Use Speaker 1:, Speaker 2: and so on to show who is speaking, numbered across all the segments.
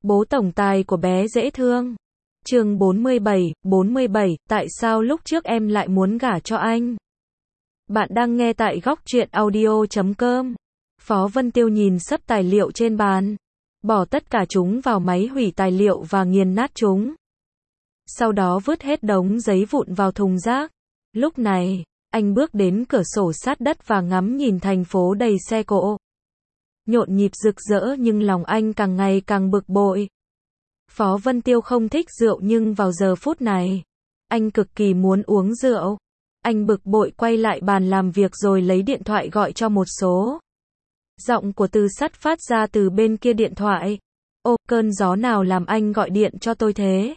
Speaker 1: Bố tổng tài của bé dễ thương. Chương 47, tại sao lúc trước em lại muốn gả cho anh? Bạn đang nghe tại góc truyện audio.com. Phó Vân Tiêu nhìn sấp tài liệu trên bàn, bỏ tất cả chúng vào máy hủy tài liệu và nghiền nát chúng. Sau đó vứt hết đống giấy vụn vào thùng rác. Lúc này, anh bước đến cửa sổ sát đất và ngắm nhìn thành phố đầy xe cộ. Nhộn nhịp rực rỡ nhưng lòng anh càng ngày càng bực bội. Phó Vân Tiêu không thích rượu nhưng vào giờ phút này, anh cực kỳ muốn uống rượu. Anh bực bội quay lại bàn làm việc rồi lấy điện thoại gọi cho một số. Giọng của Từ Sắt phát ra từ bên kia điện thoại. Ô, cơn gió nào làm anh gọi điện cho tôi thế?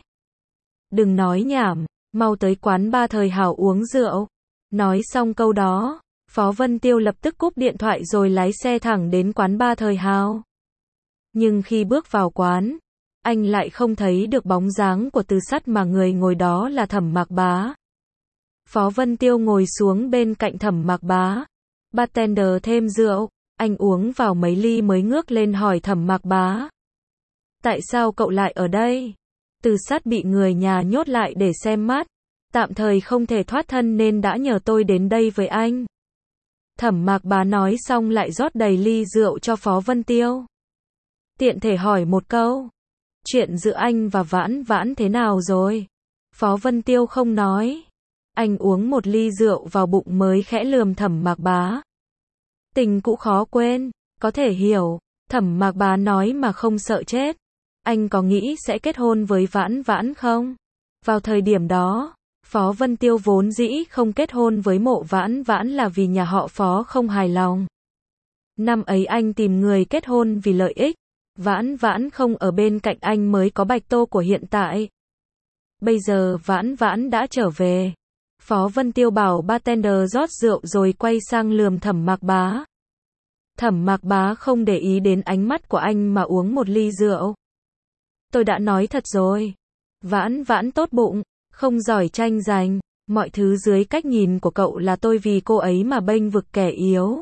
Speaker 1: Đừng nói nhảm, mau tới quán ba Thời Hảo uống rượu. Nói xong câu đó, Phó Vân Tiêu lập tức cúp điện thoại rồi lái xe thẳng đến quán ba Thời Hảo. Nhưng khi bước vào quán, anh lại không thấy được bóng dáng của Từ Sắt mà người ngồi đó là Thẩm Mạc Bá. Phó Vân Tiêu ngồi xuống bên cạnh Thẩm Mạc Bá. Bartender thêm rượu, anh uống vào mấy ly mới ngước lên hỏi Thẩm Mạc Bá. Tại sao cậu lại ở đây? Từ Sắt bị người nhà nhốt lại để xem mắt, tạm thời không thể thoát thân nên đã nhờ tôi đến đây với anh. Thẩm Mạc Bá nói xong lại rót đầy ly rượu cho Phó Vân Tiêu. Tiện thể hỏi một câu, chuyện giữa anh và Vãn Vãn thế nào rồi? Phó Vân Tiêu không nói. Anh uống một ly rượu vào bụng mới khẽ lườm Thẩm Mạc Bá. Tình cũ khó quên, có thể hiểu. Thẩm Mạc Bá nói mà không sợ chết. Anh có nghĩ sẽ kết hôn với Vãn Vãn không? Vào thời điểm đó, Phó Vân Tiêu vốn dĩ không kết hôn với Mộ Vãn Vãn là vì nhà họ Phó không hài lòng. Năm ấy anh tìm người kết hôn vì lợi ích. Vãn Vãn không ở bên cạnh anh mới có Bạch Tô của hiện tại. Bây giờ Vãn Vãn đã trở về. Phó Vân Tiêu bảo bartender rót rượu rồi quay sang lườm Thẩm Mạc Bá. Thẩm Mạc Bá không để ý đến ánh mắt của anh mà uống một ly rượu. Tôi đã nói thật rồi. Vãn Vãn tốt bụng, không giỏi tranh giành. Mọi thứ dưới cách nhìn của cậu là tôi vì cô ấy mà bênh vực kẻ yếu.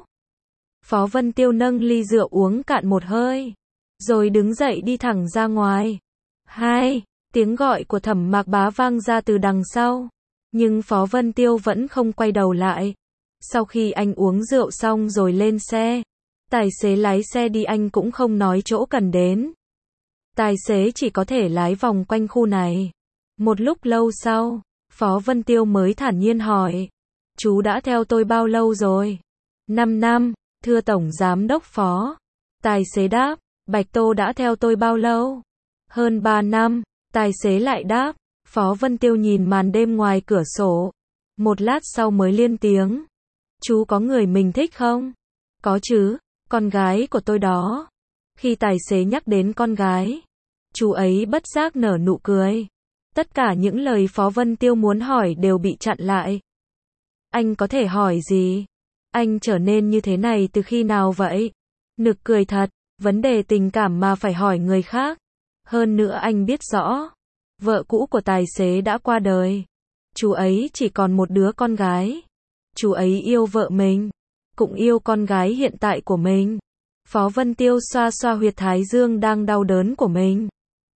Speaker 1: Phó Vân Tiêu nâng ly rượu uống cạn một hơi, rồi đứng dậy đi thẳng ra ngoài. Hai, tiếng gọi của Thẩm Mạc Bá vang ra từ đằng sau. Nhưng Phó Vân Tiêu vẫn không quay đầu lại. Sau khi anh uống rượu xong rồi lên xe, tài xế lái xe đi, anh cũng không nói chỗ cần đến. Tài xế chỉ có thể lái vòng quanh khu này. Một lúc lâu sau, Phó Vân Tiêu mới thản nhiên hỏi. Chú đã theo tôi bao lâu rồi? 5 năm, thưa Tổng Giám đốc Phó. Tài xế đáp. Bạch Tô đã theo tôi bao lâu? Hơn 3 năm, tài xế lại đáp. Phó Vân Tiêu nhìn màn đêm ngoài cửa sổ. Một lát sau mới lên tiếng. Chú có người mình thích không? Có chứ, con gái của tôi đó. Khi tài xế nhắc đến con gái, chú ấy bất giác nở nụ cười. Tất cả những lời Phó Vân Tiêu muốn hỏi đều bị chặn lại. Anh có thể hỏi gì? Anh trở nên như thế này từ khi nào vậy? Nực cười thật, vấn đề tình cảm mà phải hỏi người khác. Hơn nữa anh biết rõ, vợ cũ của tài xế đã qua đời. Chú ấy chỉ còn một đứa con gái. Chú ấy yêu vợ mình, cũng yêu con gái hiện tại của mình. Phó Vân Tiêu xoa xoa huyệt thái dương đang đau đớn của mình.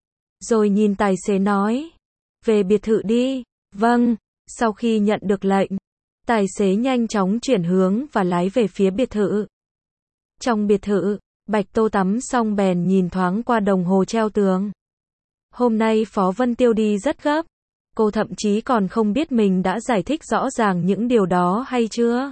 Speaker 1: Rồi nhìn tài xế nói. Về biệt thự đi. Vâng. Sau khi nhận được lệnh, tài xế nhanh chóng chuyển hướng và lái về phía biệt thự. Trong biệt thự, Bạch Tô tắm xong bèn nhìn thoáng qua đồng hồ treo tường. Hôm nay Phó Vân Tiêu đi rất gấp. Cô thậm chí còn không biết mình đã giải thích rõ ràng những điều đó hay chưa.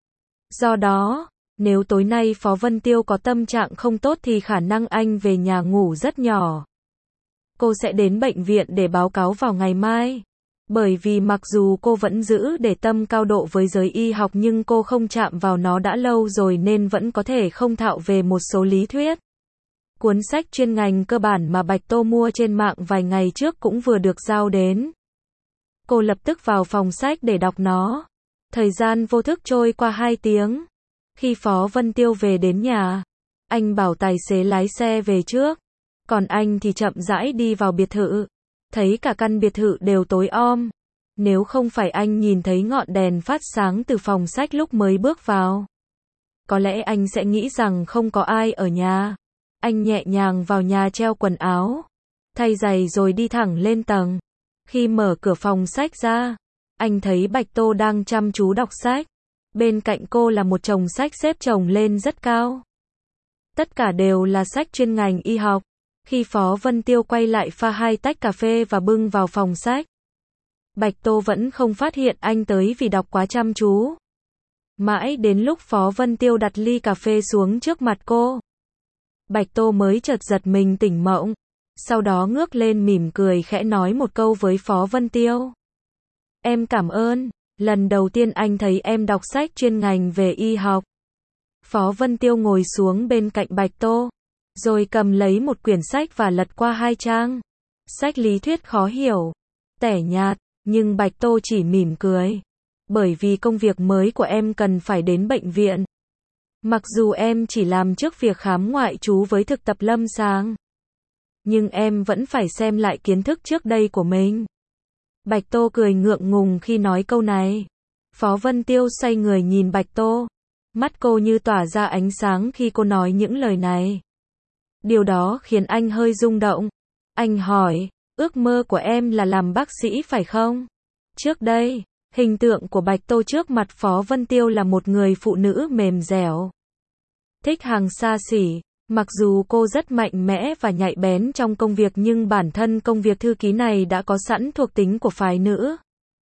Speaker 1: Do đó, nếu tối nay Phó Vân Tiêu có tâm trạng không tốt thì khả năng anh về nhà ngủ rất nhỏ. Cô sẽ đến bệnh viện để báo cáo vào ngày mai. Bởi vì mặc dù cô vẫn giữ để tâm cao độ với giới y học nhưng cô không chạm vào nó đã lâu rồi nên vẫn có thể không thạo về một số lý thuyết. Cuốn sách chuyên ngành cơ bản mà Bạch Tô mua trên mạng vài ngày trước cũng vừa được giao đến. Cô lập tức vào phòng sách để đọc nó. Thời gian vô thức trôi qua 2 tiếng. Khi Phó Vân Tiêu về đến nhà, anh bảo tài xế lái xe về trước. Còn anh thì chậm rãi đi vào biệt thự. Thấy cả căn biệt thự đều tối om. Nếu không phải anh nhìn thấy ngọn đèn phát sáng từ phòng sách lúc mới bước vào, có lẽ anh sẽ nghĩ rằng không có ai ở nhà. Anh nhẹ nhàng vào nhà treo quần áo, thay giày rồi đi thẳng lên tầng. Khi mở cửa phòng sách ra, anh thấy Bạch Tô đang chăm chú đọc sách. Bên cạnh cô là một chồng sách xếp chồng lên rất cao. Tất cả đều là sách chuyên ngành y học. Khi Phó Vân Tiêu quay lại pha 2 tách cà phê và bưng vào phòng sách, Bạch Tô vẫn không phát hiện anh tới vì đọc quá chăm chú. Mãi đến lúc Phó Vân Tiêu đặt ly cà phê xuống trước mặt cô, Bạch Tô mới chợt giật mình tỉnh mộng. Sau đó ngước lên mỉm cười khẽ nói một câu với Phó Vân Tiêu. Em cảm ơn, lần đầu tiên anh thấy em đọc sách chuyên ngành về y học. Phó Vân Tiêu ngồi xuống bên cạnh Bạch Tô, rồi cầm lấy một quyển sách và lật qua 2 trang. Sách lý thuyết khó hiểu, tẻ nhạt, nhưng Bạch Tô chỉ mỉm cười. Bởi vì công việc mới của em cần phải đến bệnh viện. Mặc dù em chỉ làm trước việc khám ngoại trú với thực tập lâm sàng, nhưng em vẫn phải xem lại kiến thức trước đây của mình. Bạch Tô cười ngượng ngùng khi nói câu này. Phó Vân Tiêu xoay người nhìn Bạch Tô. Mắt cô như tỏa ra ánh sáng khi cô nói những lời này. Điều đó khiến anh hơi rung động. Anh hỏi, ước mơ của em là làm bác sĩ phải không? Trước đây, hình tượng của Bạch Tô trước mặt Phó Vân Tiêu là một người phụ nữ mềm dẻo, thích hàng xa xỉ. Mặc dù cô rất mạnh mẽ và nhạy bén trong công việc nhưng bản thân công việc thư ký này đã có sẵn thuộc tính của phái nữ.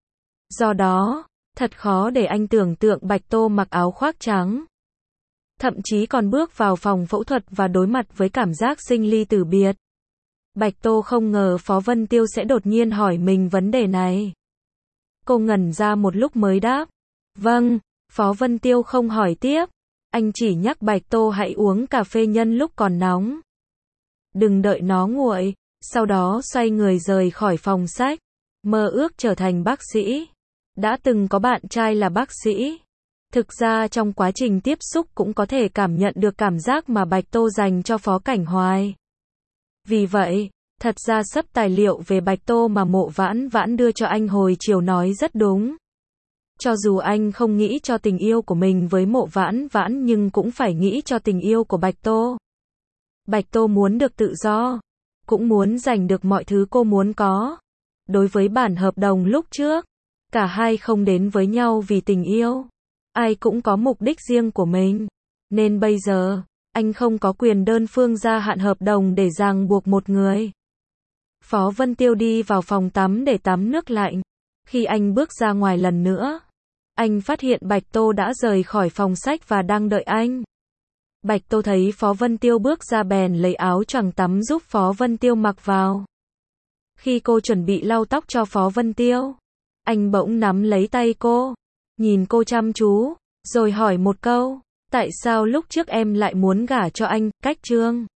Speaker 1: Do đó, thật khó để anh tưởng tượng Bạch Tô mặc áo khoác trắng. Thậm chí còn bước vào phòng phẫu thuật và đối mặt với cảm giác sinh ly tử biệt. Bạch Tô không ngờ Phó Vân Tiêu sẽ đột nhiên hỏi mình vấn đề này. Cô ngẩn ra một lúc mới đáp. Vâng, Phó Vân Tiêu không hỏi tiếp. Anh chỉ nhắc Bạch Tô hãy uống cà phê nhân lúc còn nóng. Đừng đợi nó nguội. Sau đó xoay người rời khỏi phòng sách. Mơ ước trở thành bác sĩ. Đã từng có bạn trai là bác sĩ. Thực ra trong quá trình tiếp xúc cũng có thể cảm nhận được cảm giác mà Bạch Tô dành cho Phó Cảnh Hoài. Vì vậy, thật ra sắp tài liệu về Bạch Tô mà Mộ Vãn Vãn đưa cho anh hồi chiều nói rất đúng. Cho dù anh không nghĩ cho tình yêu của mình với Mộ Vãn Vãn nhưng cũng phải nghĩ cho tình yêu của Bạch Tô. Bạch Tô muốn được tự do, cũng muốn giành được mọi thứ cô muốn có. Đối với bản hợp đồng lúc trước, cả hai không đến với nhau vì tình yêu. Ai cũng có mục đích riêng của mình. Nên bây giờ, anh không có quyền đơn phương gia hạn hợp đồng để ràng buộc một người. Phó Vân Tiêu đi vào phòng tắm để tắm nước lạnh. Khi anh bước ra ngoài lần nữa, anh phát hiện Bạch Tô đã rời khỏi phòng sách và đang đợi anh. Bạch Tô thấy Phó Vân Tiêu bước ra bèn lấy áo choàng tắm giúp Phó Vân Tiêu mặc vào. Khi cô chuẩn bị lau tóc cho Phó Vân Tiêu, anh bỗng nắm lấy tay cô, nhìn cô chăm chú, rồi hỏi một câu, tại sao lúc trước em lại muốn gả cho anh, Cách Trương?